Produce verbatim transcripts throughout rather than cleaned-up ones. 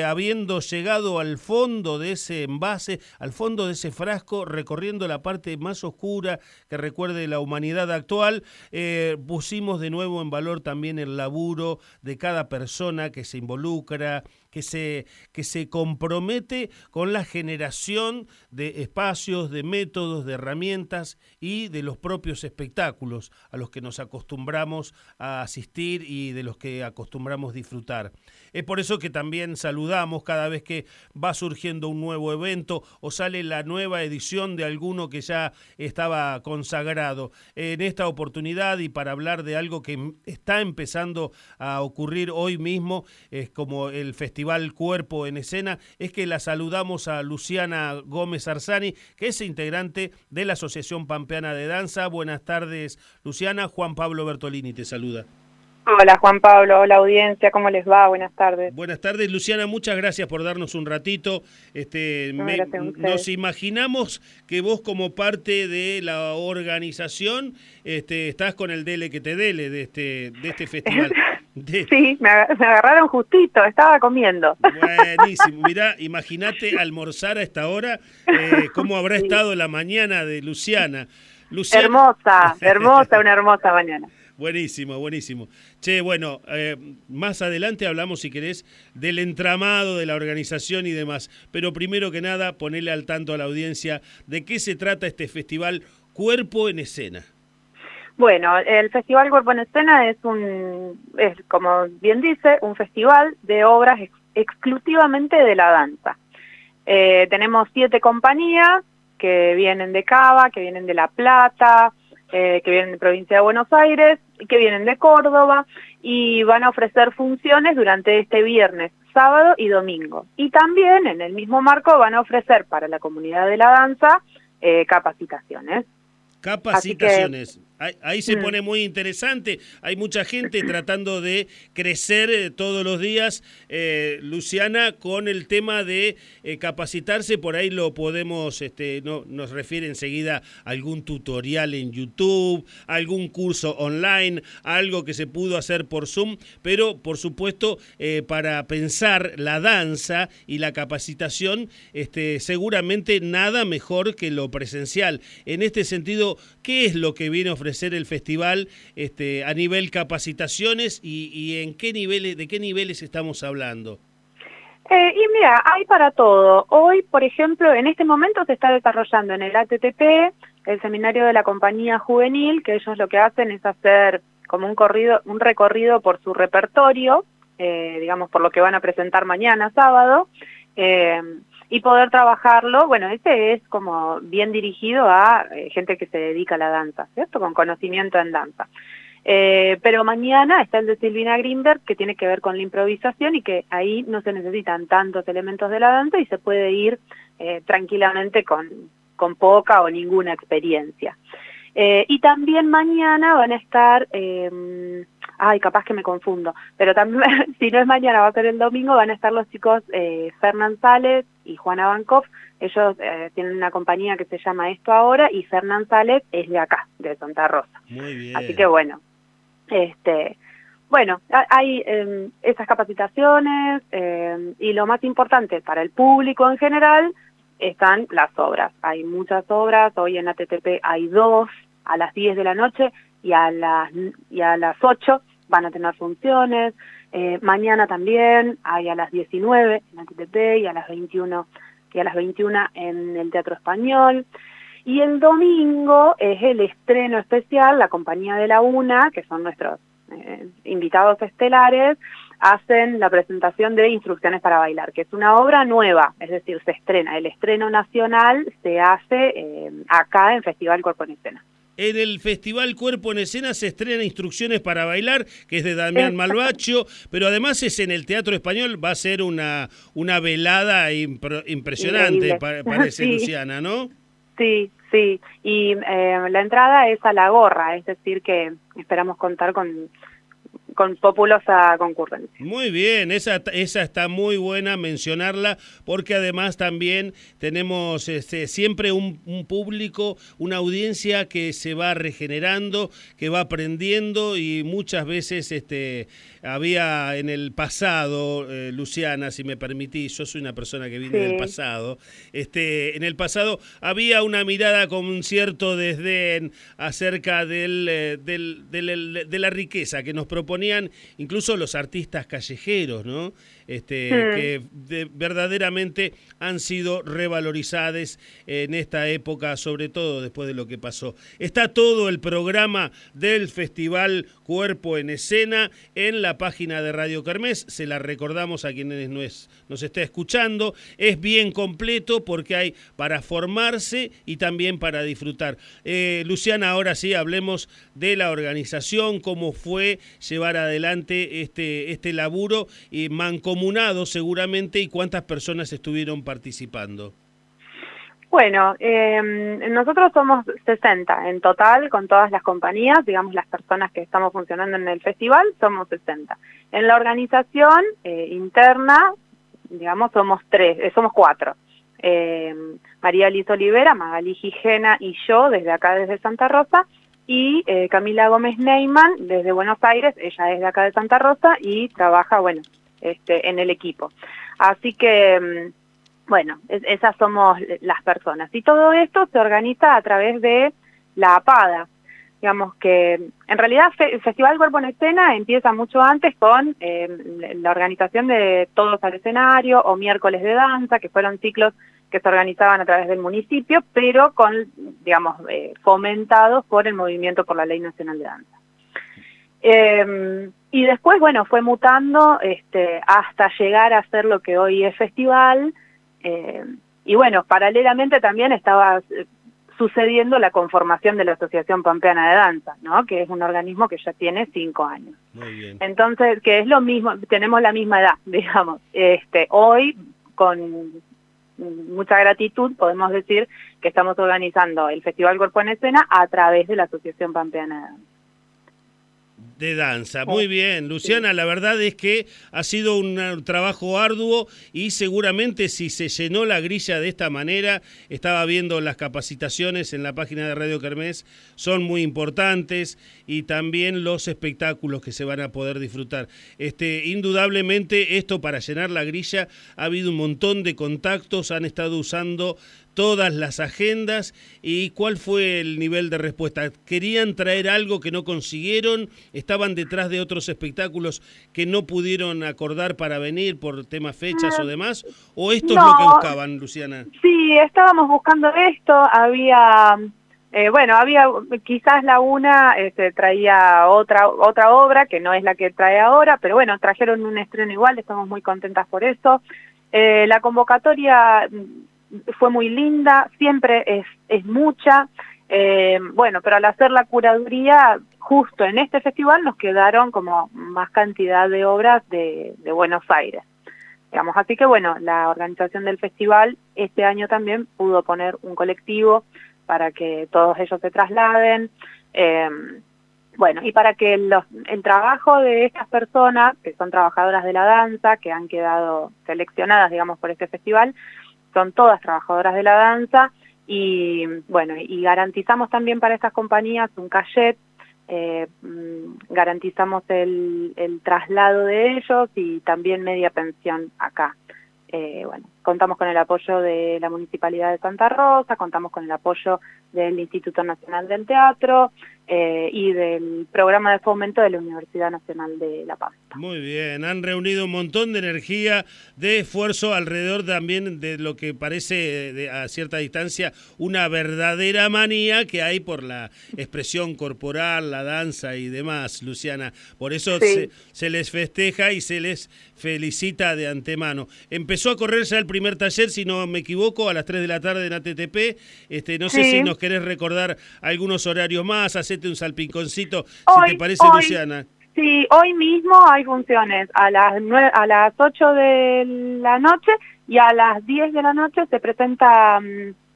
habiendo llegado al fondo de ese envase, al fondo de ese frasco, recorriendo la parte más oscura que recuerde la humanidad actual, eh, pusimos de nuevo en valor también el laburo de cada persona que se involucra, que se, que se compromete con la generación de espacios, de métodos, de herramientas y de los propios espectáculos a los que nos acostumbramos a asistir y de los que acostumbramos disfrutar. Es por eso que también saludamos cada vez que va surgiendo un nuevo evento o sale la nueva edición de alguno que ya estaba consagrado. En esta oportunidad y para hablar de algo que está empezando a ocurrir hoy mismo, es como el Festival Cuerpo en Escena, es que la saludamos a Luciana Gómez Arzani, que es integrante de la Asociación Pampeana de Danza. Buenas tardes, Luciana. Juan Pablo Bertolini te saluda. Hola Juan Pablo, hola audiencia, ¿cómo les va? Buenas tardes. Buenas tardes, Luciana, muchas gracias por darnos un ratito. Este, no, me, nos imaginamos que vos como parte de la organización este, estás con el dele que te dele de este, de este festival. De... Sí, me, me agarraron justito, estaba comiendo. Buenísimo, mirá, imagínate almorzar a esta hora, eh, cómo habrá sí. estado la mañana de Luciana. Luciana... Hermosa, hermosa, una hermosa mañana. Buenísimo, buenísimo. Che, bueno, eh, más adelante hablamos, si querés, del entramado de la organización y demás. Pero primero que nada, ponele al tanto a la audiencia de qué se trata este festival Cuerpo en Escena. Bueno, el Festival Cuerpo en Escena es un, es como bien dice, un festival de obras ex exclusivamente de la danza. Eh, tenemos siete compañías que vienen de Cava, que vienen de La Plata, Eh, que vienen de provincia de Buenos Aires, que vienen de Córdoba, y van a ofrecer funciones durante este viernes, sábado y domingo. Y también, en el mismo marco, van a ofrecer para la comunidad de la danza eh, capacitaciones. Capacitaciones. Ahí, ahí se mm. pone muy interesante. Hay mucha gente tratando de crecer eh, todos los días, eh, Luciana, con el tema de eh, capacitarse. Por ahí lo podemos, este, no, nos refiere enseguida a algún tutorial en YouTube, algún curso online, algo que se pudo hacer por Zoom, pero por supuesto eh, para pensar la danza y la capacitación, este, seguramente nada mejor que lo presencial. En este sentido, ¿qué es lo que viene a ofrecer el festival este, a nivel capacitaciones y, y en qué niveles, de qué niveles estamos hablando? Eh, y mira, hay para todo. Hoy, por ejemplo, en este momento se está desarrollando en el A T T P, el seminario de la compañía juvenil, que ellos lo que hacen es hacer como un corrido, un recorrido por su repertorio, eh, digamos por lo que van a presentar mañana, sábado, eh, y poder trabajarlo. Bueno, este es como bien dirigido a eh, gente que se dedica a la danza, ¿cierto? Con conocimiento en danza. Eh, pero mañana está el de Silvina Grimberg, que tiene que ver con la improvisación y que ahí no se necesitan tantos elementos de la danza y se puede ir eh, tranquilamente con, con poca o ninguna experiencia. Eh, y también mañana van a estar, eh, ay, capaz que me confundo, pero también, si no es mañana, va a ser el domingo, van a estar los chicos eh, Fernán Sales y Juana Bankoff. Ellos eh, tienen una compañía que se llama Esto Ahora, y Fernán Sales es de acá, de Santa Rosa. Muy bien. Así que bueno, este, bueno, hay eh, esas capacitaciones eh, y lo más importante para el público en general están las obras. Hay muchas obras, hoy en A T T P hay dos, a las diez de la noche y a las, y a las ocho van a tener funciones. Eh, mañana también hay a las diecinueve en A T T P y a las veintiuno y a las veintiuna en el Teatro Español. Y el domingo es el estreno especial, la compañía de la UNA, que son nuestros eh, invitados estelares, hacen la presentación de Instrucciones para Bailar, que es una obra nueva, es decir, se estrena. El estreno nacional se hace eh, acá en Festival Cuerpo en Escena. En el Festival Cuerpo en Escena se estrena Instrucciones para Bailar, que es de Damián Malvaccio, pero además es en el Teatro Español, va a ser una, una velada impro, impresionante, pa, parece, sí. Luciana, ¿no? Sí, sí, y eh, la entrada es a la gorra, es decir que esperamos contar con, con populosa concurrencia. Muy bien, esa, esa está muy buena mencionarla, porque además también tenemos este, siempre un, un público, una audiencia que se va regenerando, que va aprendiendo, y muchas veces este, había en el pasado, eh, Luciana, si me permitís, yo soy una persona que viene sí. del pasado, este, en el pasado había una mirada con un cierto desdén acerca del, eh, del, del, de la riqueza que nos proponían incluso los artistas callejeros, ¿no? Este, mm. que de, verdaderamente han sido revalorizados en esta época, sobre todo después de lo que pasó. Está todo el programa del Festival Cuerpo en Escena en la página de Radio Kermés, se la recordamos a quienes nos, nos está escuchando, es bien completo porque hay para formarse y también para disfrutar. Eh, Luciana, ahora sí, hablemos de la organización, cómo fue llevar adelante este, este laburo y mancomunado seguramente, y cuántas personas estuvieron participando. Bueno, eh, nosotros somos sesenta en total con todas las compañías, digamos las personas que estamos funcionando en el festival, somos sesenta. En la organización eh, interna, digamos, somos tres, eh, somos cuatro. Eh, María Liz Olivera, Magalí Gijena y yo desde acá, desde Santa Rosa, y eh, Camila Gómez Neyman desde Buenos Aires, ella es de acá de Santa Rosa y trabaja, bueno, este, en el equipo. Así que, bueno, es, esas somos las personas. Y todo esto se organiza a través de la APADA. Digamos que, en realidad, el Festival Cuerpo en Escena empieza mucho antes con eh, la organización de Todos al Escenario o Miércoles de Danza, que fueron ciclos que se organizaban a través del municipio, pero con, digamos, eh, fomentados por el Movimiento por la Ley Nacional de Danza. Eh, y después, bueno, fue mutando este, hasta llegar a ser lo que hoy es festival, eh, y bueno, paralelamente también estaba sucediendo la conformación de la Asociación Pampeana de Danza, ¿no? Que es un organismo que ya tiene cinco años. Muy bien. Entonces, que es lo mismo, tenemos la misma edad, digamos. Este, hoy, con mucha gratitud, podemos decir que estamos organizando el Festival Cuerpo en Escena a través de la Asociación Pampeana de Danza. De danza, muy bien, Luciana, la verdad es que ha sido un trabajo arduo y seguramente si se llenó la grilla de esta manera, estaba viendo las capacitaciones en la página de Radio Kermés, son muy importantes, y también los espectáculos que se van a poder disfrutar. Este, indudablemente esto, para llenar la grilla, ha habido un montón de contactos, han estado usando todas las agendas. ¿Y cuál fue el nivel de respuesta? ¿Querían traer algo que no consiguieron? ¿Estaban detrás de otros espectáculos que no pudieron acordar para venir por temas fechas o demás? ¿O esto no, es lo que buscaban, Luciana? Sí, estábamos buscando esto. Había, eh, bueno, había quizás la una este, traía otra, otra obra que no es la que trae ahora, pero bueno, trajeron un estreno igual, estamos muy contentas por eso. Eh, la convocatoria fue muy linda, siempre es, es mucha, eh, bueno, pero al hacer la curaduría, justo en este festival nos quedaron como más cantidad de obras de, de Buenos Aires, digamos. Así que bueno, la organización del festival este año también pudo poner un colectivo para que todos ellos se trasladen, eh, bueno, y para que los, el trabajo de estas personas, que son trabajadoras de la danza, que han quedado seleccionadas, digamos, por este festival, son todas trabajadoras de la danza, y bueno, y garantizamos también para estas compañías un cachet, eh, garantizamos el, el traslado de ellos y también media pensión acá. Eh, bueno, contamos con el apoyo de la Municipalidad de Santa Rosa, contamos con el apoyo del Instituto Nacional del Teatro eh, y del Programa de Fomento de la Universidad Nacional de La Pampa. Muy bien, han reunido un montón de energía, de esfuerzo alrededor también de lo que parece de, a cierta distancia una verdadera manía que hay por la expresión corporal, la danza y demás, Luciana. Por eso sí. se, se les festeja y se les felicita de antemano. Empezó a correr ya el primer taller, si no me equivoco, a las tres de la tarde en A T T P. Este, no sé sí. si nos querés recordar algunos horarios más, hacete un salpiconcito, hoy, si te parece, hoy, Luciana. Sí, hoy mismo hay funciones a las nueve, a las ocho de la noche, y a las diez de la noche se presenta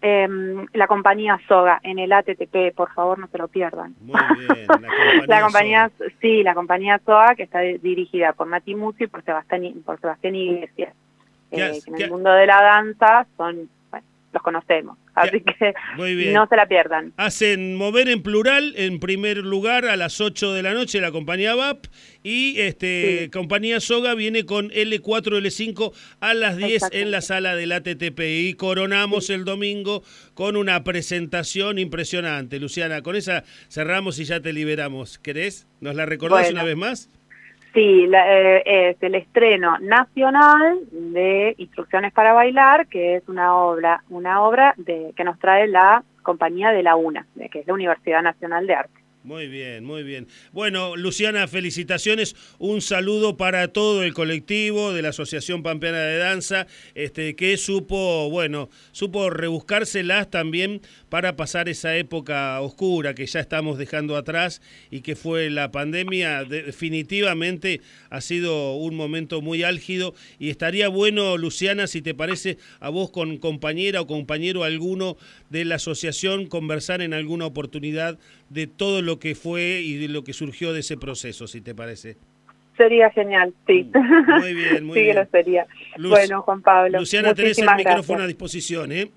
Eh, la compañía Soga en el A T T P, por favor no se lo pierdan. Muy bien, la compañía, la compañía Soga. Sí, la compañía Soga, que está dirigida por Nati Musi y por Sebastián, por Sebastián Iglesias, eh, que en el mundo de la danza son, bueno, los conocemos, así que Muy bien. no se la pierdan. Hacen Mover en plural, en primer lugar a las ocho de la noche la compañía V A P, y este Sí. compañía Soga viene con L cuatro, L cinco a las diez en la sala del A T T P, y coronamos sí. el domingo con una presentación impresionante. Luciana, con esa cerramos y ya te liberamos. ¿Querés? ¿Nos la recordás bueno. una vez más? Sí, la, eh, es el estreno nacional de Instrucciones para Bailar, que es una obra, una obra de, que nos trae la compañía de la UNA, de, que es la Universidad Nacional de Arte. Muy bien, muy bien. Bueno, Luciana, felicitaciones. Un saludo para todo el colectivo de la Asociación Pampeana de Danza, este, que supo, bueno, supo rebuscárselas también para pasar esa época oscura que ya estamos dejando atrás y que fue la pandemia. Definitivamente ha sido un momento muy álgido y estaría bueno, Luciana, si te parece, a vos con compañera o compañero alguno de la asociación conversar en alguna oportunidad de todo lo que fue y de lo que surgió de ese proceso, si te parece. Sería genial, sí. Muy bien, muy sí bien. Sí que lo sería. Lu bueno, Juan Pablo. Luciana, tenés el micrófono gracias. a disposición, ¿eh?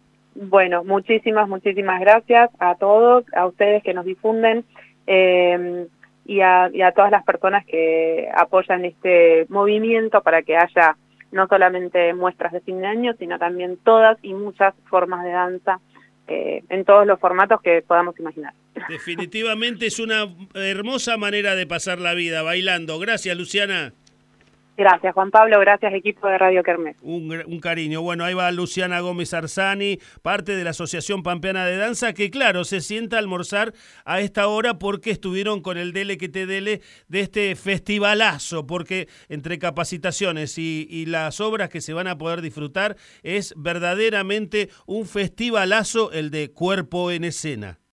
Bueno, muchísimas, muchísimas gracias a todos, a ustedes que nos difunden eh, y, a, y a todas las personas que apoyan este movimiento para que haya no solamente muestras de fin de año, sino también todas y muchas formas de danza eh, en todos los formatos que podamos imaginar. Definitivamente es una hermosa manera de pasar la vida, bailando. Gracias, Luciana. Gracias, Juan Pablo. Gracias, equipo de Radio Kermés. Un, un cariño. Bueno, ahí va Luciana Gómez Arzani, parte de la Asociación Pampeana de Danza, que claro, se sienta a almorzar a esta hora porque estuvieron con el Dele que te dele de este festivalazo, porque entre capacitaciones y, y las obras que se van a poder disfrutar es verdaderamente un festivalazo el de Cuerpo en Escena.